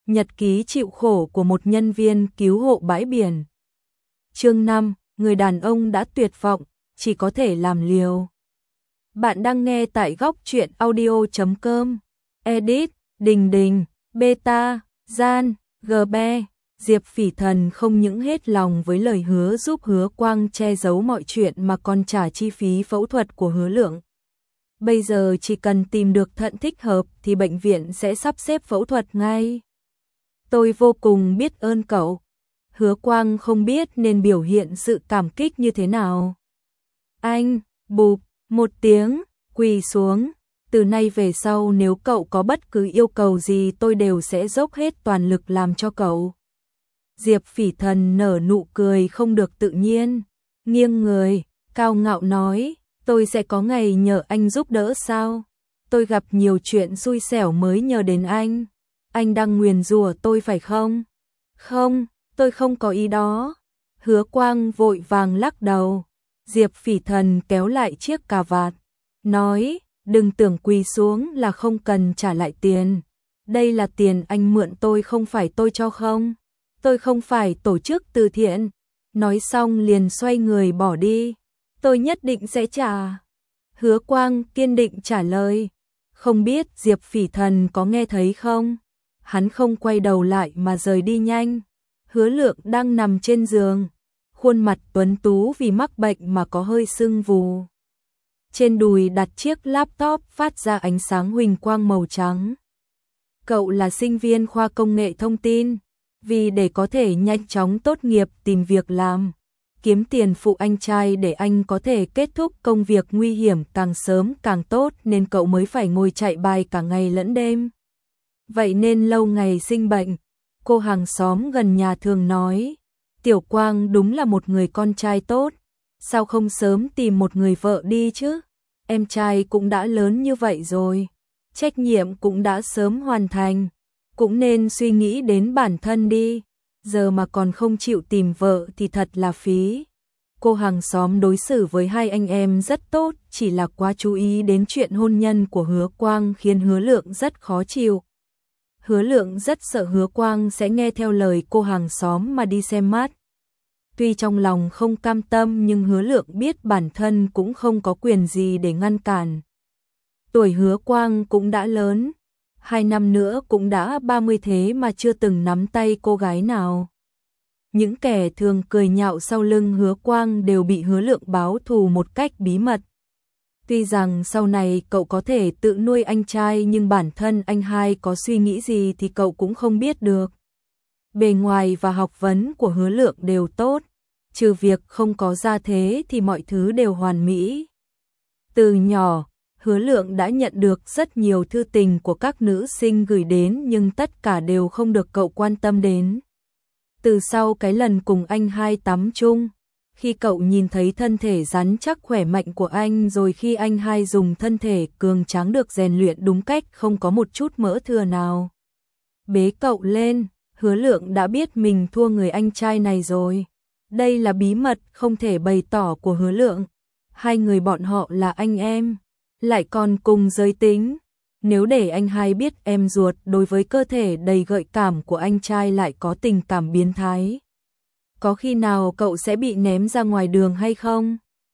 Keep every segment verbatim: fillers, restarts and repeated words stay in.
Nhật ký chịu khổ của một nhân viên cứu hộ bãi biển. Chương năm, người đàn ông đã tuyệt vọng, chỉ có thể làm liều. Bạn đang nghe tại góc truyện audio chấm com. Edit, Đình Đình, Beta, Gian, giê bê. Diệp Phỉ Thần không những hết lòng với lời hứa giúp Hứa Quang che giấu mọi chuyện mà còn trả chi phí phẫu thuật của Hứa Lượng. Bây giờ chỉ cần tìm được thận thích hợp thì bệnh viện sẽ sắp xếp phẫu thuật ngay. Tôi vô cùng biết ơn cậu. Hứa Quang không biết nên biểu hiện sự cảm kích như thế nào. Anh, bụp, một tiếng, quỳ xuống. Từ nay về sau nếu cậu có bất cứ yêu cầu gì tôi đều sẽ dốc hết toàn lực làm cho cậu. Diệp Phỉ Thần nở nụ cười không được tự nhiên, nghiêng người, cao ngạo nói, tôi sẽ có ngày nhờ anh giúp đỡ sao? Tôi gặp nhiều chuyện xui xẻo mới nhờ đến anh. Anh đang nguyền rủa tôi phải không? Không, tôi không có ý đó. Hứa Quang vội vàng lắc đầu. Diệp Phỉ Thần kéo lại chiếc cà vạt, nói, đừng tưởng quỳ xuống là không cần trả lại tiền. Đây là tiền anh mượn tôi không phải tôi cho không. Tôi không phải tổ chức từ thiện. Nói xong liền xoay người bỏ đi. Tôi nhất định sẽ trả. Hứa Quang kiên định trả lời. Không biết Diệp Phỉ Thần có nghe thấy không? Hắn không quay đầu lại mà rời đi nhanh. Hứa Lượng đang nằm trên giường, khuôn mặt tuấn tú vì mắc bệnh mà có hơi sưng vù. Trên đùi đặt chiếc laptop phát ra ánh sáng huỳnh quang màu trắng. Cậu là sinh viên khoa công nghệ thông tin, vì để có thể nhanh chóng tốt nghiệp tìm việc làm, kiếm tiền phụ anh trai để anh có thể kết thúc công việc nguy hiểm càng sớm càng tốt nên cậu mới phải ngồi chạy bài cả ngày lẫn đêm. Vậy nên lâu ngày sinh bệnh, cô hàng xóm gần nhà thường nói, Tiểu Quang đúng là một người con trai tốt, sao không sớm tìm một người vợ đi chứ? Em trai cũng đã lớn như vậy rồi, trách nhiệm cũng đã sớm hoàn thành, cũng nên suy nghĩ đến bản thân đi, giờ mà còn không chịu tìm vợ thì thật là phí. Cô hàng xóm đối xử với hai anh em rất tốt, chỉ là quá chú ý đến chuyện hôn nhân của Hứa Quang khiến Hứa Lượng rất khó chịu. Hứa Lượng rất sợ Hứa Quang sẽ nghe theo lời cô hàng xóm mà đi xem mắt. Tuy trong lòng không cam tâm nhưng Hứa Lượng biết bản thân cũng không có quyền gì để ngăn cản. Tuổi Hứa Quang cũng đã lớn, hai năm nữa cũng đã ba mươi thế mà chưa từng nắm tay cô gái nào. Những kẻ thường cười nhạo sau lưng Hứa Quang đều bị Hứa Lượng báo thù một cách bí mật. Tuy rằng sau này cậu có thể tự nuôi anh trai nhưng bản thân anh hai có suy nghĩ gì thì cậu cũng không biết được. Bề ngoài và học vấn của Hứa Lượng đều tốt, trừ việc không có gia thế thì mọi thứ đều hoàn mỹ. Từ nhỏ, Hứa Lượng đã nhận được rất nhiều thư tình của các nữ sinh gửi đến nhưng tất cả đều không được cậu quan tâm đến. Từ sau cái lần cùng anh hai tắm chung, khi cậu nhìn thấy thân thể rắn chắc khỏe mạnh của anh rồi khi anh hai dùng thân thể cường tráng được rèn luyện đúng cách không có một chút mỡ thừa nào. Bế cậu lên, Hứa Lượng đã biết mình thua người anh trai này rồi. Đây là bí mật không thể bày tỏ của Hứa Lượng. Hai người bọn họ là anh em, lại còn cùng giới tính. Nếu để anh hai biết em ruột đối với cơ thể đầy gợi cảm của anh trai lại có tình cảm biến thái, có khi nào cậu sẽ bị ném ra ngoài đường hay không?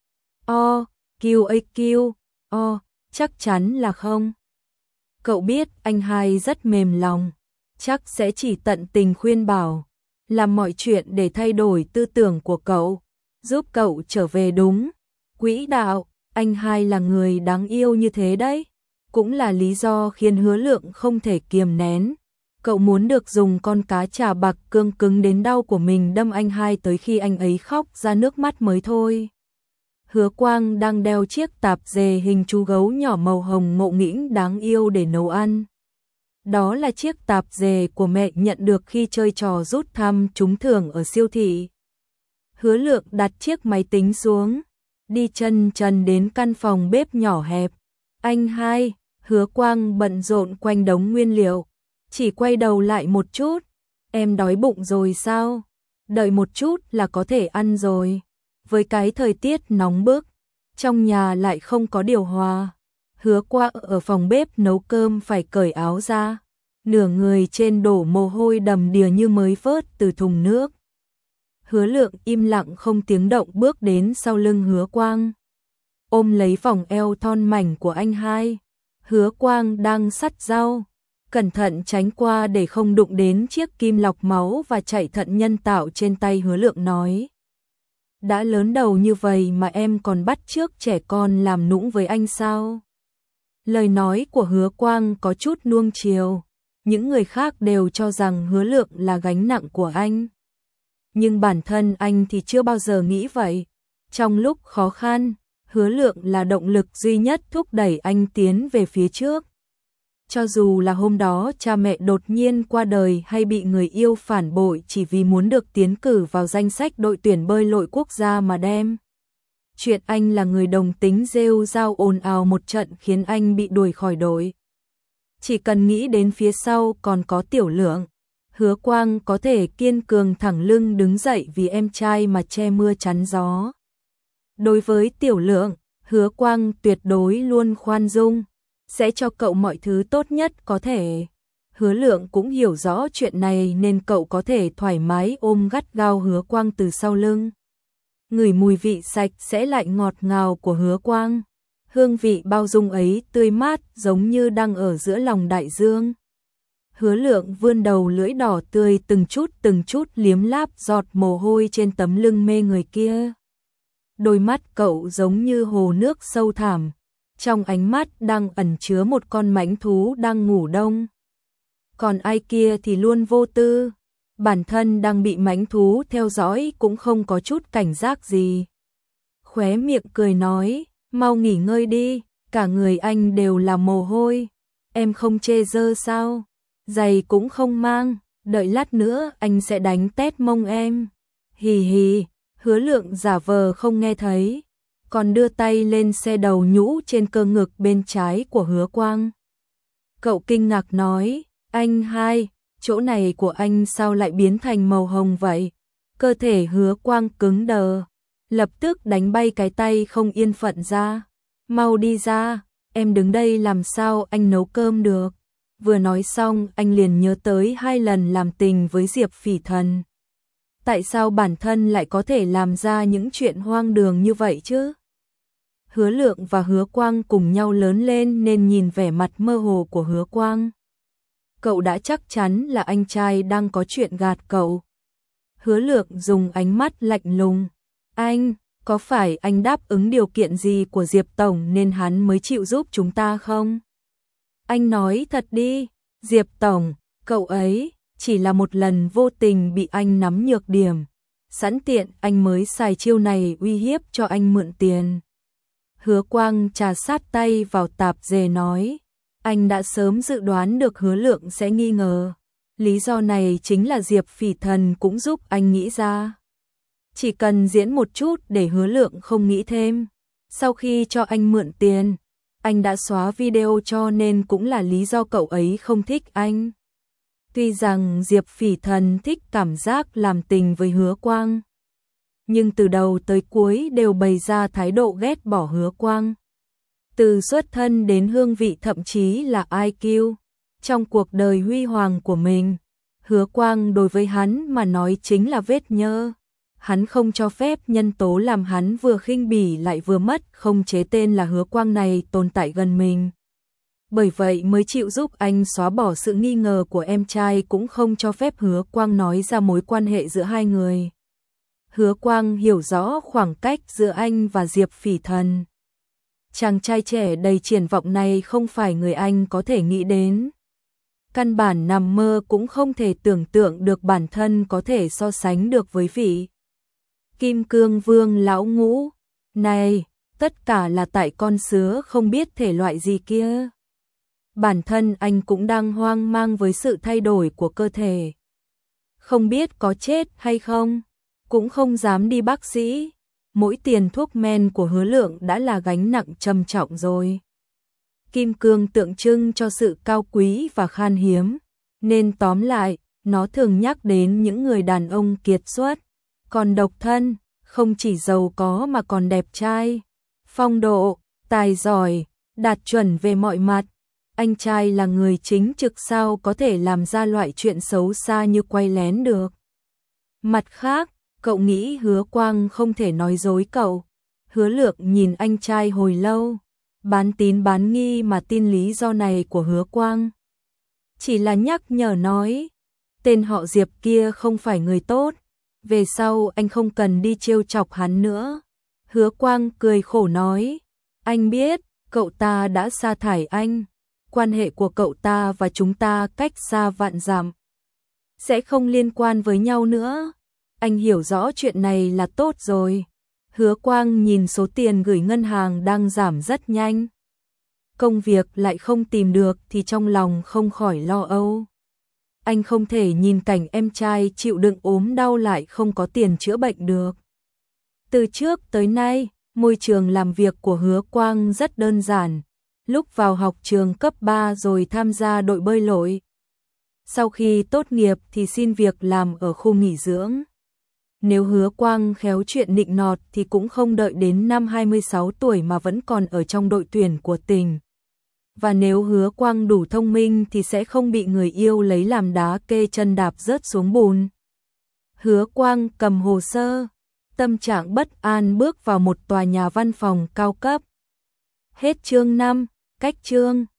O, Q A Q, O, chắc chắn là không. Cậu biết anh hai rất mềm lòng, chắc sẽ chỉ tận tình khuyên bảo, làm mọi chuyện để thay đổi tư tưởng của cậu, giúp cậu trở về đúng quỹ đạo. Anh hai là người đáng yêu như thế đấy, cũng là lý do khiến Hứa Lượng không thể kiềm nén. Cậu muốn được dùng con cá trà bạc cương cứng đến đau của mình đâm anh hai tới khi anh ấy khóc ra nước mắt mới thôi. Hứa Quang đang đeo chiếc tạp dề hình chú gấu nhỏ màu hồng ngộ nghĩnh đáng yêu để nấu ăn. Đó là chiếc tạp dề của mẹ nhận được khi chơi trò rút thăm trúng thưởng ở siêu thị. Hứa Lượng đặt chiếc máy tính xuống, đi chân trần đến căn phòng bếp nhỏ hẹp. Anh hai, Hứa Quang bận rộn quanh đống nguyên liệu, chỉ quay đầu lại một chút. Em đói bụng rồi sao? Đợi một chút là có thể ăn rồi. Với cái thời tiết nóng bức, trong nhà lại không có điều hòa. Hứa Quang ở phòng bếp nấu cơm phải cởi áo ra. nửa người trên đổ mồ hôi đầm đìa như mới vớt từ thùng nước. Hứa Lượng im lặng không tiếng động bước đến sau lưng Hứa Quang, ôm lấy vòng eo thon mảnh của anh hai. Hứa Quang đang sắt rau, cẩn thận tránh qua để không đụng đến chiếc kim lọc máu và chạy thận nhân tạo trên tay. Hứa Lượng nói: đã lớn đầu như vậy mà em còn bắt chước trẻ con làm nũng với anh sao? Lời nói của Hứa Quang có chút nuông chiều, những người khác đều cho rằng Hứa Lượng là gánh nặng của anh. Nhưng bản thân anh thì chưa bao giờ nghĩ vậy. Trong lúc khó khăn, Hứa Lượng là động lực duy nhất thúc đẩy anh tiến về phía trước. Cho dù là hôm đó cha mẹ đột nhiên qua đời hay bị người yêu phản bội chỉ vì muốn được tiến cử vào danh sách đội tuyển bơi lội quốc gia mà đem chuyện anh là người đồng tính rêu rao ồn ào một trận khiến anh bị đuổi khỏi đội. Chỉ cần nghĩ đến phía sau còn có Tiểu Lượng, Hứa Quang có thể kiên cường thẳng lưng đứng dậy vì em trai mà che mưa chắn gió. Đối với Tiểu Lượng, Hứa Quang tuyệt đối luôn khoan dung, sẽ cho cậu mọi thứ tốt nhất có thể. Hứa Lượng cũng hiểu rõ chuyện này nên cậu có thể thoải mái ôm gắt gao Hứa Quang từ sau lưng. Ngửi mùi vị sạch sẽ lại ngọt ngào của Hứa Quang. Hương vị bao dung ấy tươi mát giống như đang ở giữa lòng đại dương. Hứa Lượng vươn đầu lưỡi đỏ tươi từng chút từng chút liếm láp giọt mồ hôi trên tấm lưng mê người kia. Đôi mắt cậu giống như hồ nước sâu thẳm, trong ánh mắt đang ẩn chứa một con mãnh thú đang ngủ đông. Còn ai kia thì luôn vô tư, bản thân đang bị mãnh thú theo dõi cũng không có chút cảnh giác gì. Khóe miệng cười nói: mau nghỉ ngơi đi, cả người anh đều là mồ hôi, em không chê dơ sao? Giày cũng không mang, đợi lát nữa anh sẽ đánh tét mông em. Hì hì. Hứa Lượng giả vờ không nghe thấy, còn đưa tay lên xe đầu nhũ trên cơ ngực bên trái của Hứa Quang. Cậu kinh ngạc nói: anh hai, chỗ này của anh sao lại biến thành màu hồng vậy? Cơ thể Hứa Quang cứng đờ, lập tức đánh bay cái tay không yên phận ra. Mau đi ra, em đứng đây làm sao anh nấu cơm được? Vừa nói xong anh liền nhớ tới hai lần làm tình với Diệp Phỉ Thần. Tại sao bản thân lại có thể làm ra những chuyện hoang đường như vậy chứ? Hứa Lượng và Hứa Quang cùng nhau lớn lên nên nhìn vẻ mặt mơ hồ của Hứa Quang, cậu đã chắc chắn là anh trai đang có chuyện gạt cậu. Hứa Lượng dùng ánh mắt lạnh lùng: anh, có phải anh đáp ứng điều kiện gì của Diệp Tổng nên hắn mới chịu giúp chúng ta không? Anh nói thật đi, Diệp Tổng, cậu ấy chỉ là một lần vô tình bị anh nắm nhược điểm, sẵn tiện anh mới xài chiêu này uy hiếp cho anh mượn tiền. Hứa Quang trà sát tay vào tạp dề nói: anh đã sớm dự đoán được Hứa Lượng sẽ nghi ngờ. Lý do này chính là Diệp Phỉ Thần cũng giúp anh nghĩ ra. Chỉ cần diễn một chút để Hứa Lượng không nghĩ thêm. Sau khi cho anh mượn tiền, anh đã xóa video cho nên cũng là lý do cậu ấy không thích anh. Tuy rằng Diệp Phỉ Thần thích cảm giác làm tình với Hứa Quang, nhưng từ đầu tới cuối đều bày ra thái độ ghét bỏ Hứa Quang. Từ xuất thân đến hương vị thậm chí là i kiu, trong cuộc đời huy hoàng của mình, Hứa Quang đối với hắn mà nói chính là vết nhơ. Hắn không cho phép nhân tố làm hắn vừa khinh bỉ lại vừa mất không chế tên là Hứa Quang này tồn tại gần mình. Bởi vậy mới chịu giúp anh xóa bỏ sự nghi ngờ của em trai, cũng không cho phép Hứa Quang nói ra mối quan hệ giữa hai người. Hứa Quang hiểu rõ khoảng cách giữa anh và Diệp Phỉ Thần. Chàng trai trẻ đầy triển vọng này không phải người anh có thể nghĩ đến. Căn bản nằm mơ cũng không thể tưởng tượng được bản thân có thể so sánh được với vị Kim Cương Vương lão ngũ. Này, tất cả là tại con sứa không biết thể loại gì kia. Bản thân anh cũng đang hoang mang với sự thay đổi của cơ thể. Không biết có chết hay không, cũng không dám đi bác sĩ. Mỗi tiền thuốc men của Hứa Lượng đã là gánh nặng trầm trọng rồi. Kim cương tượng trưng cho sự cao quý và khan hiếm, nên tóm lại, nó thường nhắc đến những người đàn ông kiệt xuất. Còn độc thân, không chỉ giàu có mà còn đẹp trai, phong độ, tài giỏi, đạt chuẩn về mọi mặt. anh trai là người chính trực sao có thể làm ra loại chuyện xấu xa như quay lén được. Mặt khác, cậu nghĩ Hứa Quang không thể nói dối cậu. Hứa Lượng nhìn anh trai hồi lâu, bán tín bán nghi mà tin lý do này của Hứa Quang. Chỉ là nhắc nhở nói, tên họ Diệp kia không phải người tốt, về sau anh không cần đi trêu chọc hắn nữa. Hứa Quang cười khổ nói, anh biết, cậu ta đã sa thải anh, quan hệ của cậu ta và chúng ta cách xa vạn dặm, sẽ không liên quan với nhau nữa. Anh hiểu rõ chuyện này là tốt rồi. Hứa Quang nhìn số tiền gửi ngân hàng đang giảm rất nhanh. Công việc lại không tìm được thì trong lòng không khỏi lo âu. Anh không thể nhìn cảnh em trai chịu đựng ốm đau lại không có tiền chữa bệnh được. Từ trước tới nay, môi trường làm việc của Hứa Quang rất đơn giản. Lúc vào học trường cấp ba rồi tham gia đội bơi lội. Sau khi tốt nghiệp thì xin việc làm ở khu nghỉ dưỡng. Nếu Hứa Quang khéo chuyện nịnh nọt thì cũng không đợi đến năm hai mươi sáu tuổi mà vẫn còn ở trong đội tuyển của tỉnh. Và nếu Hứa Quang đủ thông minh thì sẽ không bị người yêu lấy làm đá kê chân đạp rớt xuống bùn. Hứa Quang cầm hồ sơ, tâm trạng bất an bước vào một tòa nhà văn phòng cao cấp. Hết chương năm, cách chương.